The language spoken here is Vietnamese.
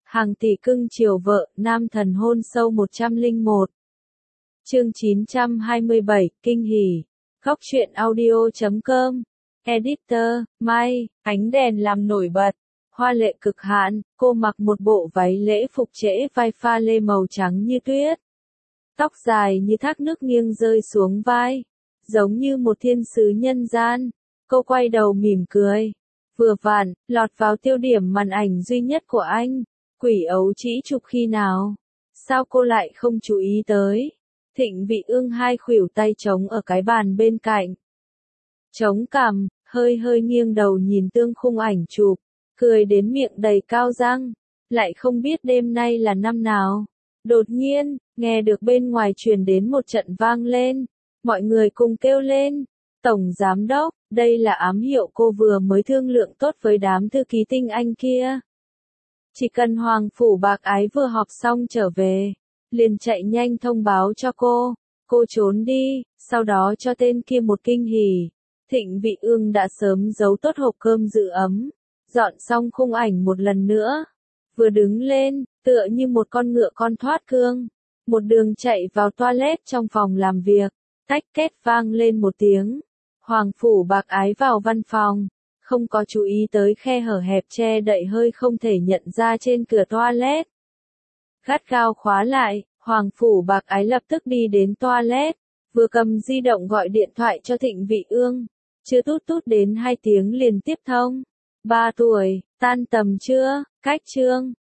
Hàng tỷ cưng chiều vợ, nam thần hôn sâu 101. Chương 927, kinh hỉ. Góc truyện audio.com. Editor, Mai, ánh đèn làm nổi bật. Hoa lệ cực hạn, cô mặc một bộ váy lễ phục trễ vai pha lê màu trắng như tuyết. Tóc dài như thác nước nghiêng rơi xuống vai, giống như một thiên sứ nhân gian. Cô quay đầu mỉm cười. Vừa vặn, lọt vào tiêu điểm màn ảnh duy nhất của anh. Quỷ ấu trĩ chụp khi nào? Sao cô lại không chú ý tới? Thịnh Vị Ương hai khuỷu tay trống ở cái bàn bên cạnh. Chống cằm, hơi nghiêng đầu nhìn tương khung ảnh chụp, cười đến miệng đầy cao răng. Lại không biết đêm nay là năm nào. Đột nhiên, nghe được bên ngoài truyền đến một trận vang lên. Mọi người cùng kêu lên. Tổng giám đốc, đây là ám hiệu cô vừa mới thương lượng tốt với đám thư ký tinh anh kia. Chỉ cần Hoàng Phủ Bạc Ái vừa họp xong trở về, liền chạy nhanh thông báo cho cô trốn đi, sau đó cho tên kia một kinh hỉ. Thịnh Vị Ương đã sớm giấu tốt hộp cơm giữ ấm, dọn xong khung ảnh một lần nữa. Vừa đứng lên, tựa như một con ngựa con thoát cương, một đường chạy vào toilet trong phòng làm việc, tách két vang lên một tiếng. Hoàng Phủ Bạc Ái vào văn phòng, không có chú ý tới khe hở hẹp che đậy hơi không thể nhận ra trên cửa toilet. Gắt gao khóa lại, Hoàng Phủ Bạc Ái lập tức đi đến toilet, vừa cầm di động gọi điện thoại cho Thịnh Vị Ương. Chưa tút đến 2 tiếng liền tiếp thông. 3 tuổi, tan tầm chưa, cách chương.